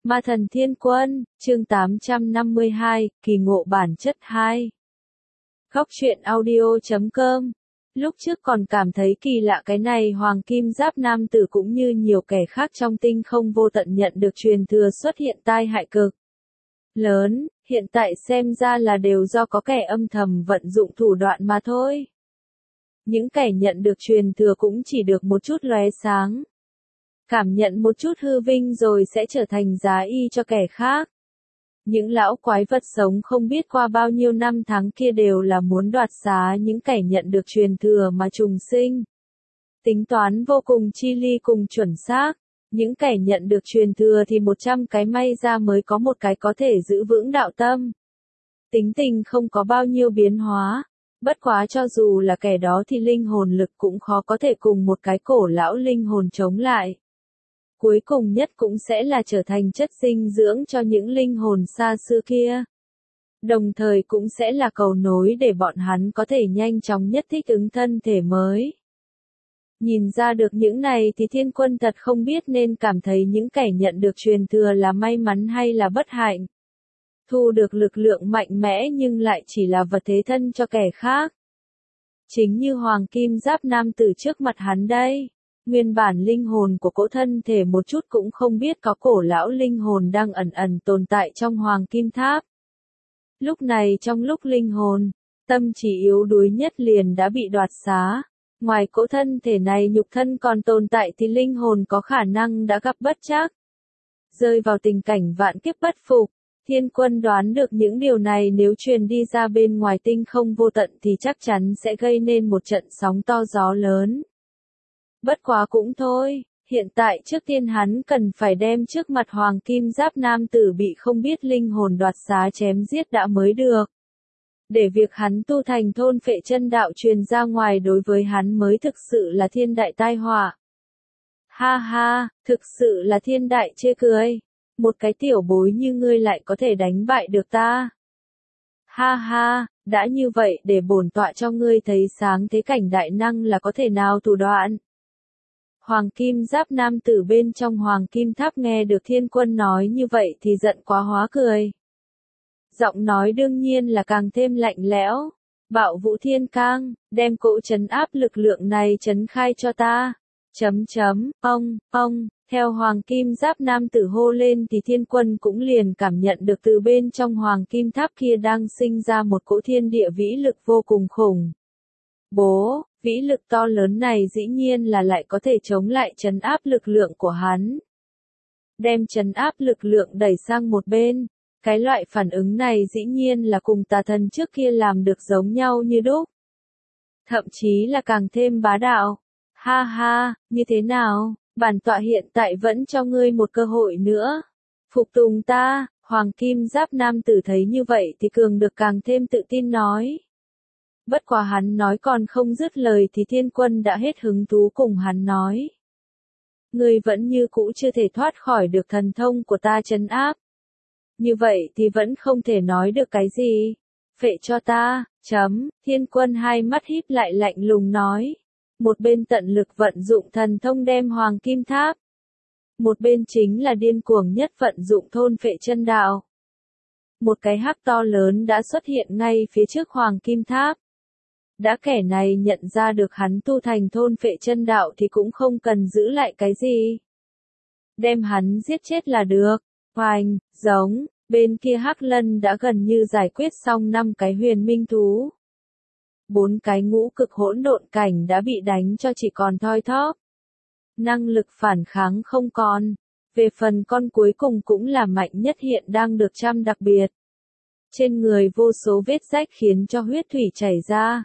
Ma thần thiên quân, chương 852, kỳ ngộ bản chất 2. Góc truyện audio.com. Lúc trước còn cảm thấy kỳ lạ cái này hoàng kim giáp nam tử cũng như nhiều kẻ khác trong tinh không vô tận nhận được truyền thừa xuất hiện tai hại cực lớn, hiện tại xem ra là đều do có kẻ âm thầm vận dụng thủ đoạn mà thôi. Những kẻ nhận được truyền thừa cũng chỉ được một chút lóe sáng. Cảm nhận một chút hư vinh rồi sẽ trở thành giá y cho kẻ khác. Những lão quái vật sống không biết qua bao nhiêu năm tháng kia đều là muốn đoạt xá những kẻ nhận được truyền thừa mà trùng sinh. Tính toán vô cùng chi ly cùng chuẩn xác. Những kẻ nhận được truyền thừa thì 100 cái may ra mới có một cái có thể giữ vững đạo tâm. Tính tình không có bao nhiêu biến hóa. Bất quá cho dù là kẻ đó thì linh hồn lực cũng khó có thể cùng một cái cổ lão linh hồn chống lại. Cuối cùng nhất cũng sẽ là trở thành chất dinh dưỡng cho những linh hồn xa xưa kia. Đồng thời cũng sẽ là cầu nối để bọn hắn có thể nhanh chóng nhất thích ứng thân thể mới. Nhìn ra được những này thì thiên quân thật không biết nên cảm thấy những kẻ nhận được truyền thừa là may mắn hay là bất hạnh. Thu được lực lượng mạnh mẽ nhưng lại chỉ là vật thế thân cho kẻ khác. Chính như hoàng kim giáp nam tử trước mặt hắn đây. Nguyên bản linh hồn của cỗ thân thể một chút cũng không biết có cổ lão linh hồn đang ẩn ẩn tồn tại trong hoàng kim tháp. Lúc này trong lúc linh hồn, tâm trí yếu đuối nhất liền đã bị đoạt xá. Ngoài cỗ thân thể này nhục thân còn tồn tại thì linh hồn có khả năng đã gặp bất trắc. Rơi vào tình cảnh vạn kiếp bất phục, thiên quân đoán được những điều này nếu truyền đi ra bên ngoài tinh không vô tận thì chắc chắn sẽ gây nên một trận sóng to gió lớn. Bất quá cũng thôi, hiện tại trước tiên hắn cần phải đem trước mặt hoàng kim giáp nam tử bị không biết linh hồn đoạt xá chém giết đã mới được. Để việc hắn tu thành thôn phệ chân đạo truyền ra ngoài đối với hắn mới thực sự là thiên đại tai họa. Ha ha, thực sự là thiên đại chê cười. Một cái tiểu bối như ngươi lại có thể đánh bại được ta. Ha ha, đã như vậy để bổn tọa cho ngươi thấy sáng thế cảnh đại năng là có thể nào thủ đoạn. Hoàng kim giáp nam tử bên trong hoàng kim tháp nghe được thiên quân nói như vậy thì giận quá hóa cười. Giọng nói đương nhiên là càng thêm lạnh lẽo. Bạo vũ thiên cang, đem cỗ trấn áp lực lượng này trấn khai cho ta. Ông, theo hoàng kim giáp nam tử hô lên thì thiên quân cũng liền cảm nhận được từ bên trong hoàng kim tháp kia đang sinh ra một cỗ thiên địa vĩ lực vô cùng khủng. Bố, vĩ lực to lớn này dĩ nhiên là lại có thể chống lại trấn áp lực lượng của hắn. Đem trấn áp lực lượng đẩy sang một bên. Cái loại phản ứng này dĩ nhiên là cùng tà thần trước kia làm được giống nhau như đúc. Thậm chí là càng thêm bá đạo. Ha ha, như thế nào, bản tọa hiện tại vẫn cho ngươi một cơ hội nữa. Phục tùng ta, hoàng kim giáp nam tử thấy như vậy thì cường được càng thêm tự tin nói. Bất quá hắn nói còn không dứt lời thì thiên quân đã hết hứng thú cùng hắn nói. Ngươi vẫn như cũ chưa thể thoát khỏi được thần thông của ta trấn áp. Như vậy thì vẫn không thể nói được cái gì. Phệ cho ta, thiên quân hai mắt híp lại lạnh lùng nói. Một bên tận lực vận dụng thần thông đem hoàng kim tháp. Một bên chính là điên cuồng nhất vận dụng thôn phệ chân đạo. Một cái hắc to lớn đã xuất hiện ngay phía trước hoàng kim tháp. Đã kẻ này nhận ra được hắn tu thành thôn phệ chân đạo thì cũng không cần giữ lại cái gì. Đem hắn giết chết là được. Hoành, giống, bên kia hắc lân đã gần như giải quyết xong 5 cái huyền minh thú. 4 cái ngũ cực hỗn độn cảnh đã bị đánh cho chỉ còn thoi thóp. Năng lực phản kháng không còn. Về phần con cuối cùng cũng là mạnh nhất hiện đang được trăm đặc biệt. Trên người vô số vết rách khiến cho huyết thủy chảy ra.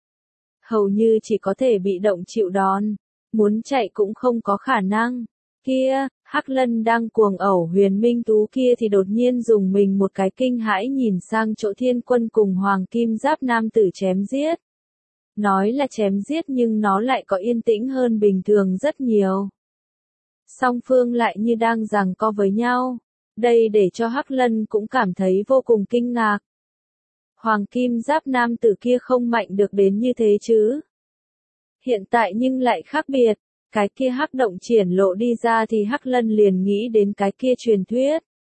Hầu như chỉ có thể bị động chịu đòn. Muốn chạy cũng không có khả năng. Kia, hắc lân đang cuồng ẩu huyền minh tú kia thì đột nhiên dùng mình một cái kinh hãi nhìn sang chỗ thiên quân cùng hoàng kim giáp nam tử chém giết. Nói là chém giết nhưng nó lại có yên tĩnh hơn bình thường rất nhiều. Song phương lại như đang giằng co với nhau. Đây để cho hắc lân cũng cảm thấy vô cùng kinh ngạc. Hoàng kim giáp nam tử kia không mạnh được đến như thế chứ. Hiện tại nhưng lại khác biệt. Cái kia hắc động triển lộ đi ra thì hắc lân liền nghĩ đến cái kia truyền thuyết.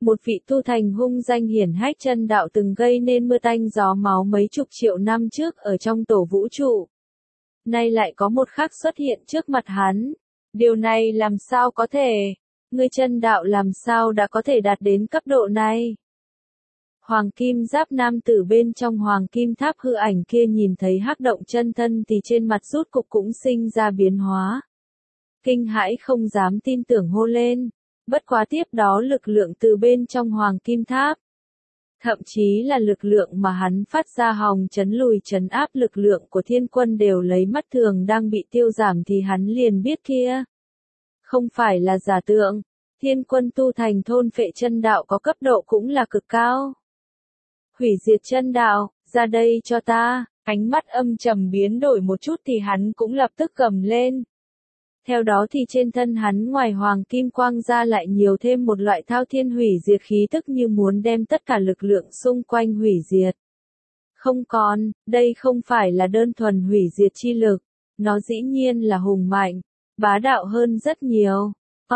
Một vị tu thành hung danh hiển hách chân đạo từng gây nên mưa tanh gió máu mấy chục triệu năm trước ở trong tổ vũ trụ. Nay lại có một khắc xuất hiện trước mặt hắn. Điều này làm sao có thể? Ngươi chân đạo làm sao đã có thể đạt đến cấp độ này? Hoàng kim giáp nam tử bên trong hoàng kim tháp hư ảnh kia nhìn thấy hắc động chân thân thì trên mặt rút cục cũng sinh ra biến hóa. Kinh hãi không dám tin tưởng hô lên. Bất quá tiếp đó lực lượng từ bên trong hoàng kim tháp. Thậm chí là lực lượng mà hắn phát ra hòng chấn lùi chấn áp lực lượng của thiên quân đều lấy mắt thường đang bị tiêu giảm thì hắn liền biết kia. Không phải là giả tượng, thiên quân tu thành thôn phệ chân đạo có cấp độ cũng là cực cao. Hủy diệt chân đạo, ra đây cho ta, ánh mắt âm trầm biến đổi một chút thì hắn cũng lập tức gầm lên. Theo đó thì trên thân hắn ngoài hoàng kim quang ra lại nhiều thêm một loại thao thiên hủy diệt khí tức như muốn đem tất cả lực lượng xung quanh hủy diệt. Không còn, đây không phải là đơn thuần hủy diệt chi lực, nó dĩ nhiên là hùng mạnh, bá đạo hơn rất nhiều.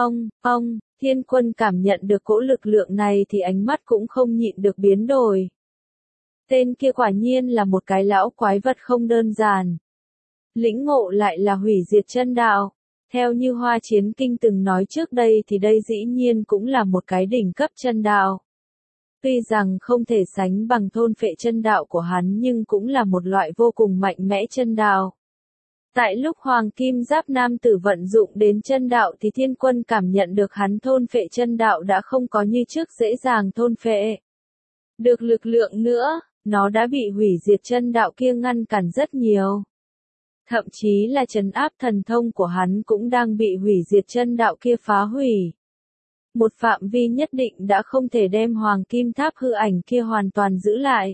Thiên quân cảm nhận được cỗ lực lượng này thì ánh mắt cũng không nhịn được biến đổi. Tên kia quả nhiên là một cái lão quái vật không đơn giản. Lĩnh ngộ lại là hủy diệt chân đạo. Theo như Hoa Chiến Kinh từng nói trước đây thì đây dĩ nhiên cũng là một cái đỉnh cấp chân đạo. Tuy rằng không thể sánh bằng thôn phệ chân đạo của hắn nhưng cũng là một loại vô cùng mạnh mẽ chân đạo. Tại lúc Hoàng Kim Giáp Nam tử vận dụng đến chân đạo thì thiên quân cảm nhận được hắn thôn phệ chân đạo đã không có như trước dễ dàng thôn phệ. Được lực lượng nữa, nó đã bị hủy diệt chân đạo kia ngăn cản rất nhiều. Thậm chí là trấn áp thần thông của hắn cũng đang bị hủy diệt chân đạo kia phá hủy. Một phạm vi nhất định đã không thể đem hoàng kim tháp hư ảnh kia hoàn toàn giữ lại.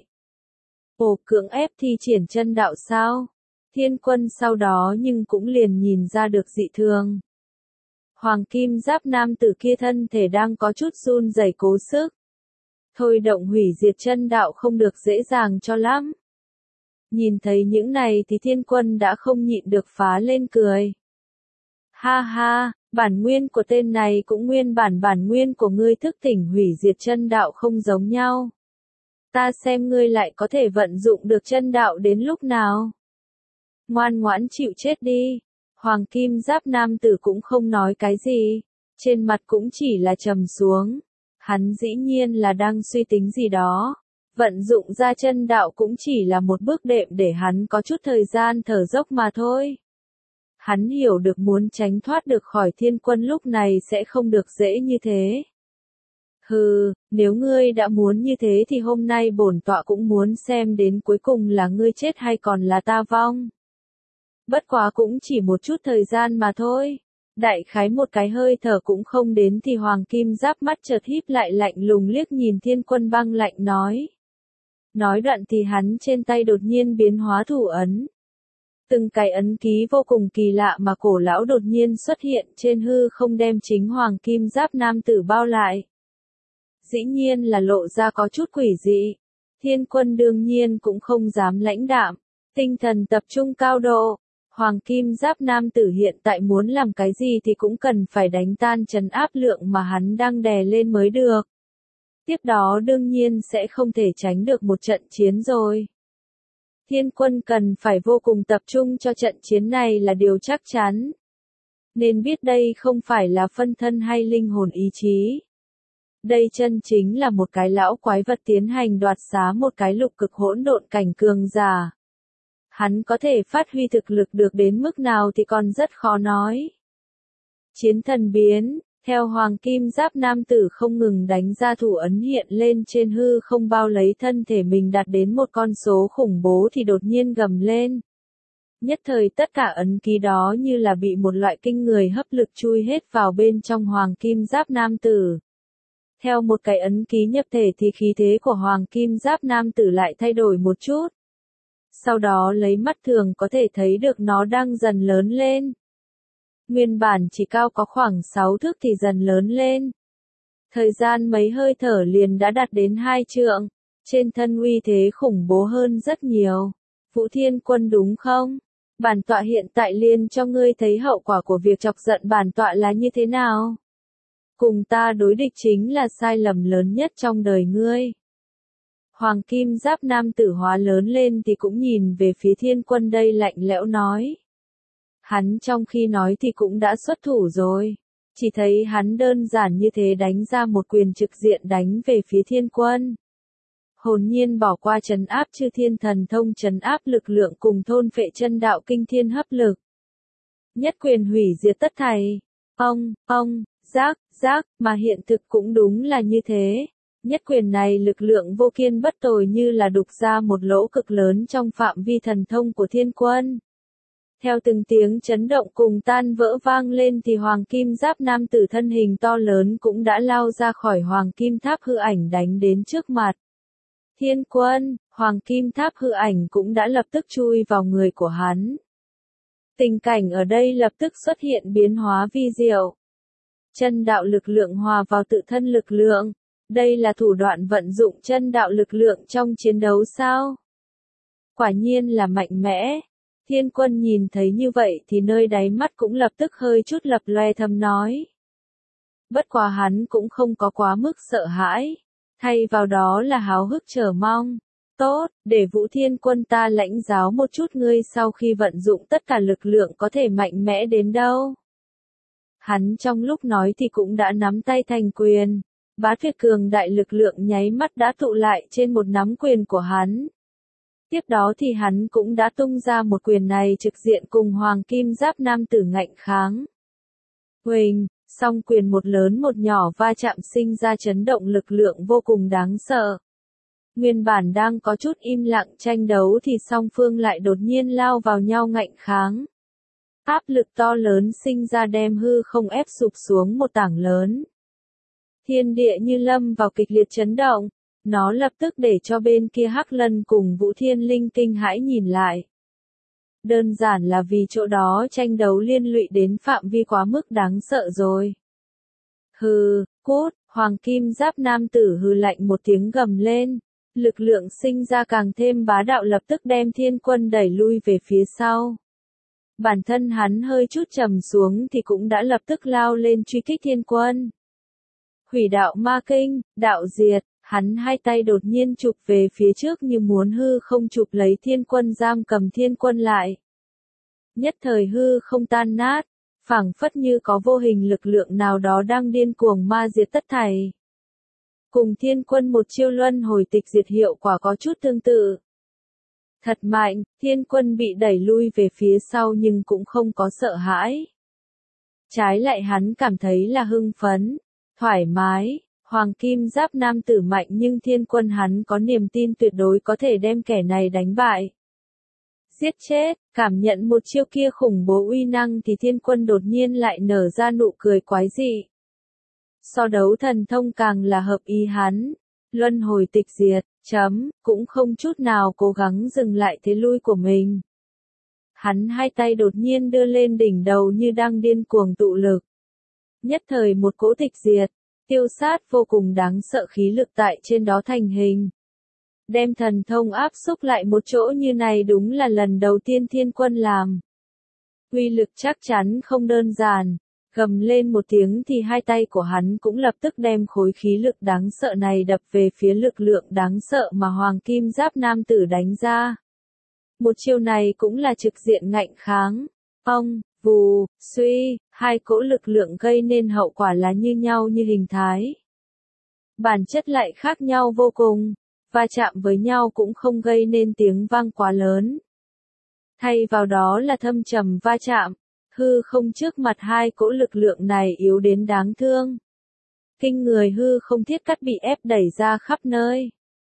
Ồ, cưỡng ép thi triển chân đạo sao? Thiên quân sau đó nhưng cũng liền nhìn ra được dị thường. Hoàng kim giáp nam tử kia thân thể đang có chút run rẩy cố sức. Thôi động hủy diệt chân đạo không được dễ dàng cho lắm. Nhìn thấy những này thì thiên quân đã không nhịn được phá lên cười. Ha ha, bản nguyên của tên này cũng nguyên bản nguyên của ngươi thức tỉnh hủy diệt chân đạo không giống nhau. Ta xem ngươi lại có thể vận dụng được chân đạo đến lúc nào. Ngoan ngoãn chịu chết đi. Hoàng kim giáp nam tử cũng không nói cái gì. Trên mặt cũng chỉ là trầm xuống. Hắn dĩ nhiên là đang suy tính gì đó. Vận dụng ra chân đạo cũng chỉ là một bước đệm để hắn có chút thời gian thở dốc mà thôi. Hắn hiểu được muốn tránh thoát được khỏi thiên quân lúc này sẽ không được dễ như thế. Hừ, nếu ngươi đã muốn như thế thì hôm nay bổn tọa cũng muốn xem đến cuối cùng là ngươi chết hay còn là ta vong. Bất quá cũng chỉ một chút thời gian mà thôi. Đại khái một cái hơi thở cũng không đến thì hoàng kim giáp mắt chợt híp lại lạnh lùng liếc nhìn thiên quân băng lạnh nói. Nói đoạn thì hắn trên tay đột nhiên biến hóa thủ ấn. Từng cái ấn ký vô cùng kỳ lạ mà cổ lão đột nhiên xuất hiện trên hư không đem chính hoàng kim giáp nam tử bao lại. Dĩ nhiên là lộ ra có chút quỷ dị. Thiên quân đương nhiên cũng không dám lãnh đạm. Tinh thần tập trung cao độ. Hoàng kim giáp nam tử hiện tại muốn làm cái gì thì cũng cần phải đánh tan trấn áp lượng mà hắn đang đè lên mới được. Tiếp đó đương nhiên sẽ không thể tránh được một trận chiến rồi. Thiên quân cần phải vô cùng tập trung cho trận chiến này là điều chắc chắn. Nên biết đây không phải là phân thân hay linh hồn ý chí. Đây chân chính là một cái lão quái vật tiến hành đoạt xá một cái lục cực hỗn độn cảnh cường giả. Hắn có thể phát huy thực lực được đến mức nào thì còn rất khó nói. Chiến thần biến, theo hoàng kim giáp nam tử không ngừng đánh ra thủ ấn hiện lên trên hư không bao lấy thân thể mình đạt đến một con số khủng bố thì đột nhiên gầm lên. Nhất thời tất cả ấn ký đó như là bị một loại kinh người hấp lực chui hết vào bên trong hoàng kim giáp nam tử. Theo một cái ấn ký nhập thể thì khí thế của hoàng kim giáp nam tử lại thay đổi một chút. Sau đó lấy mắt thường có thể thấy được nó đang dần lớn lên. Nguyên bản chỉ cao có khoảng 6 thước thì dần lớn lên. Thời gian mấy hơi thở liền đã đạt đến 2 trượng. Trên thân uy thế khủng bố hơn rất nhiều. Vũ Thiên Quân đúng không? Bản tọa hiện tại liền cho ngươi thấy hậu quả của việc chọc giận bản tọa là như thế nào. Cùng ta đối địch chính là sai lầm lớn nhất trong đời ngươi. Hoàng kim giáp nam tử hóa lớn lên thì cũng nhìn về phía Thiên Quân đây lạnh lẽo nói. Hắn trong khi nói thì cũng đã xuất thủ rồi. Chỉ thấy hắn đơn giản như thế đánh ra một quyền trực diện đánh về phía Thiên Quân. Hồn nhiên bỏ qua trấn áp chư thiên thần thông trấn áp lực lượng cùng thôn phệ chân đạo kinh thiên hấp lực. Nhất quyền hủy diệt tất thảy. Giác, mà hiện thực cũng đúng là như thế. Nhất quyền này lực lượng vô kiên bất tồi như là đục ra một lỗ cực lớn trong phạm vi thần thông của Thiên Quân. Theo từng tiếng chấn động cùng tan vỡ vang lên thì hoàng kim giáp nam tử thân hình to lớn cũng đã lao ra khỏi hoàng kim tháp hư ảnh đánh đến trước mặt. Thiên Quân, hoàng kim tháp hư ảnh cũng đã lập tức chui vào người của hắn. Tình cảnh ở đây lập tức xuất hiện biến hóa vi diệu. Chân đạo lực lượng hòa vào tự thân lực lượng. Đây là thủ đoạn vận dụng chân đạo lực lượng trong chiến đấu sao? Quả nhiên là mạnh mẽ. Thiên Quân nhìn thấy như vậy thì nơi đáy mắt cũng lập tức hơi chút lập loè thầm nói. Bất quá hắn cũng không có quá mức sợ hãi. Thay vào đó là háo hức chờ mong. Tốt, để Vũ Thiên Quân ta lãnh giáo một chút ngươi sau khi vận dụng tất cả lực lượng có thể mạnh mẽ đến đâu. Hắn trong lúc nói thì cũng đã nắm tay thành quyền. Bá tuyệt cường đại lực lượng nháy mắt đã tụ lại trên một nắm quyền của hắn. Tiếp đó thì hắn cũng đã tung ra một quyền này trực diện cùng hoàng kim giáp nam tử ngạnh kháng. Huỳnh, song quyền một lớn một nhỏ va chạm sinh ra chấn động lực lượng vô cùng đáng sợ. Nguyên bản đang có chút im lặng tranh đấu thì song phương lại đột nhiên lao vào nhau ngạnh kháng. Áp lực to lớn sinh ra đem hư không ép sụp xuống một tảng lớn. Thiên địa như lâm vào kịch liệt chấn động, nó lập tức để cho bên kia Hắc Lân cùng Vũ Thiên Linh kinh hãi nhìn lại. Đơn giản là vì chỗ đó tranh đấu liên lụy đến phạm vi quá mức đáng sợ rồi. Hừ, cút, hoàng kim giáp nam tử hừ lạnh một tiếng gầm lên, lực lượng sinh ra càng thêm bá đạo lập tức đem Thiên Quân đẩy lui về phía sau. Bản thân hắn hơi chút trầm xuống thì cũng đã lập tức lao lên truy kích Thiên Quân. Hủy đạo ma kinh, đạo diệt, hắn hai tay đột nhiên chụp về phía trước như muốn hư không chụp lấy Thiên Quân giam cầm Thiên Quân lại. Nhất thời hư không tan nát, phảng phất như có vô hình lực lượng nào đó đang điên cuồng ma diệt tất thảy. Cùng Thiên Quân một chiêu luân hồi tịch diệt hiệu quả có chút tương tự. Thật mạnh, Thiên Quân bị đẩy lui về phía sau nhưng cũng không có sợ hãi. Trái lại hắn cảm thấy là hưng phấn, thoải mái, hoàng kim giáp nam tử mạnh nhưng Thiên Quân hắn có niềm tin tuyệt đối có thể đem kẻ này đánh bại. Giết chết, cảm nhận một chiêu kia khủng bố uy năng thì Thiên Quân đột nhiên lại nở ra nụ cười quái dị. So đấu thần thông càng là hợp ý hắn, luân hồi tịch diệt, cũng không chút nào cố gắng dừng lại thế lui của mình. Hắn hai tay đột nhiên đưa lên đỉnh đầu như đang điên cuồng tụ lực. Nhất thời một cỗ tịch diệt, tiêu sát vô cùng đáng sợ khí lực tại trên đó thành hình. Đem thần thông áp xúc lại một chỗ như này đúng là lần đầu tiên Thiên Quân làm. Uy lực chắc chắn không đơn giản, gầm lên một tiếng thì hai tay của hắn cũng lập tức đem khối khí lực đáng sợ này đập về phía lực lượng đáng sợ mà hoàng kim giáp nam tử đánh ra. Một chiêu này cũng là trực diện ngạnh kháng. Vù, suy, hai cỗ lực lượng gây nên hậu quả là như nhau như hình thái. Bản chất lại khác nhau vô cùng, va chạm với nhau cũng không gây nên tiếng vang quá lớn. Thay vào đó là thâm trầm va chạm, hư không trước mặt hai cỗ lực lượng này yếu đến đáng thương. Kinh người hư không thiết cắt bị ép đẩy ra khắp nơi.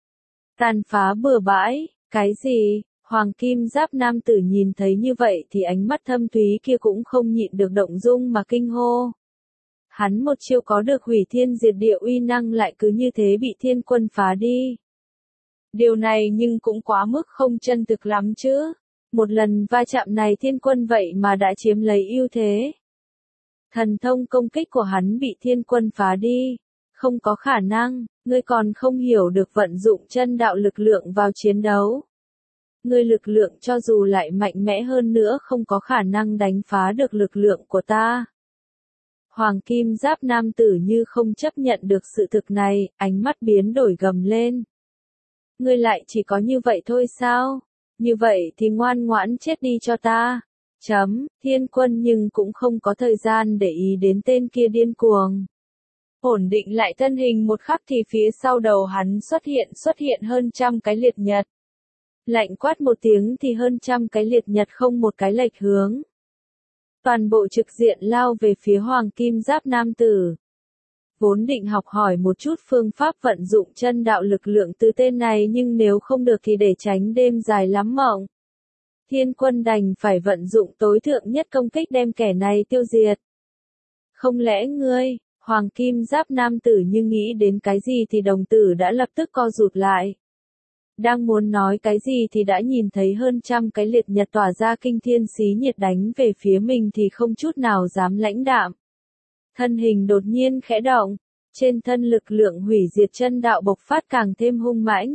Tàn phá bừa bãi, cái gì? Hoàng kim giáp nam tử nhìn thấy như vậy thì ánh mắt thâm thúy kia cũng không nhịn được động dung mà kinh hô. Hắn một chiêu có được hủy thiên diệt địa uy năng lại cứ như thế bị Thiên Quân phá đi. Điều này nhưng cũng quá mức không chân thực lắm chứ. Một lần va chạm này Thiên Quân vậy mà đã chiếm lấy ưu thế. Thần thông công kích của hắn bị Thiên Quân phá đi. Không có khả năng, ngươi còn không hiểu được vận dụng chân đạo lực lượng vào chiến đấu. Ngươi lực lượng cho dù lại mạnh mẽ hơn nữa không có khả năng đánh phá được lực lượng của ta. Hoàng kim giáp nam tử như không chấp nhận được sự thực này, ánh mắt biến đổi gầm lên. Ngươi lại chỉ có như vậy thôi sao? Như vậy thì ngoan ngoãn chết đi cho ta. Thiên Quân nhưng cũng không có thời gian để ý đến tên kia điên cuồng. Ổn định lại thân hình một khắc thì phía sau đầu hắn xuất hiện hơn trăm cái liệt nhật. Lạnh quát một tiếng thì hơn trăm cái liệt nhật không một cái lệch hướng. Toàn bộ trực diện lao về phía hoàng kim giáp nam tử. Vốn định học hỏi một chút phương pháp vận dụng chân đạo lực lượng từ tên này nhưng nếu không được thì để tránh đêm dài lắm mộng. Thiên Quân đành phải vận dụng tối thượng nhất công kích đem kẻ này tiêu diệt. Không lẽ ngươi, hoàng kim giáp nam tử như nghĩ đến cái gì thì đồng tử đã lập tức co rụt lại. Đang muốn nói cái gì thì đã nhìn thấy hơn trăm cái liệt nhật tỏa ra kinh thiên xí nhiệt đánh về phía mình thì không chút nào dám lãnh đạm. Thân hình đột nhiên khẽ động, trên thân lực lượng hủy diệt chân đạo bộc phát càng thêm hung mãnh.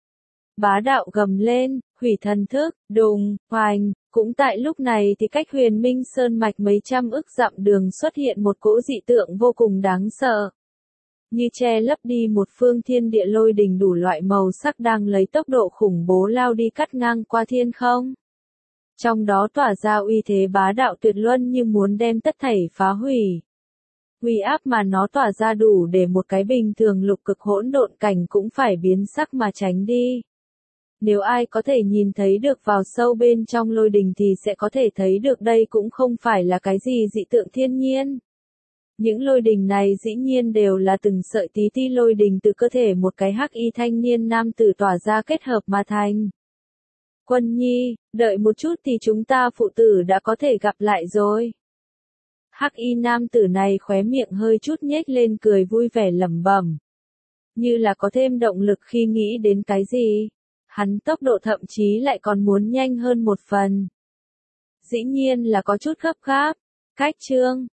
Bá đạo gầm lên, hủy thần thức, đùng, hoành, cũng tại lúc này thì cách Huyền Minh Sơn mạch mấy trăm ức dặm đường xuất hiện một cỗ dị tượng vô cùng đáng sợ. Như che lấp đi một phương thiên địa lôi đình đủ loại màu sắc đang lấy tốc độ khủng bố lao đi cắt ngang qua thiên không. Trong đó tỏa ra uy thế bá đạo tuyệt luân như muốn đem tất thảy phá hủy. Uy áp mà nó tỏa ra đủ để một cái bình thường lục cực hỗn độn cảnh cũng phải biến sắc mà tránh đi. Nếu ai có thể nhìn thấy được vào sâu bên trong lôi đình thì sẽ có thể thấy được đây cũng không phải là cái gì dị tượng thiên nhiên. Những lôi đình này dĩ nhiên đều là từng sợi tí ti lôi đình từ cơ thể một cái hắc y thanh niên nam tử tỏa ra kết hợp mà thành. Quân nhi, đợi một chút thì chúng ta phụ tử đã có thể gặp lại rồi. Hắc y nam tử này khóe miệng hơi chút nhếch lên cười vui vẻ lẩm bẩm. Như là có thêm động lực khi nghĩ đến cái gì. Hắn tốc độ thậm chí lại còn muốn nhanh hơn một phần. Dĩ nhiên là có chút gấp gáp. Cách chương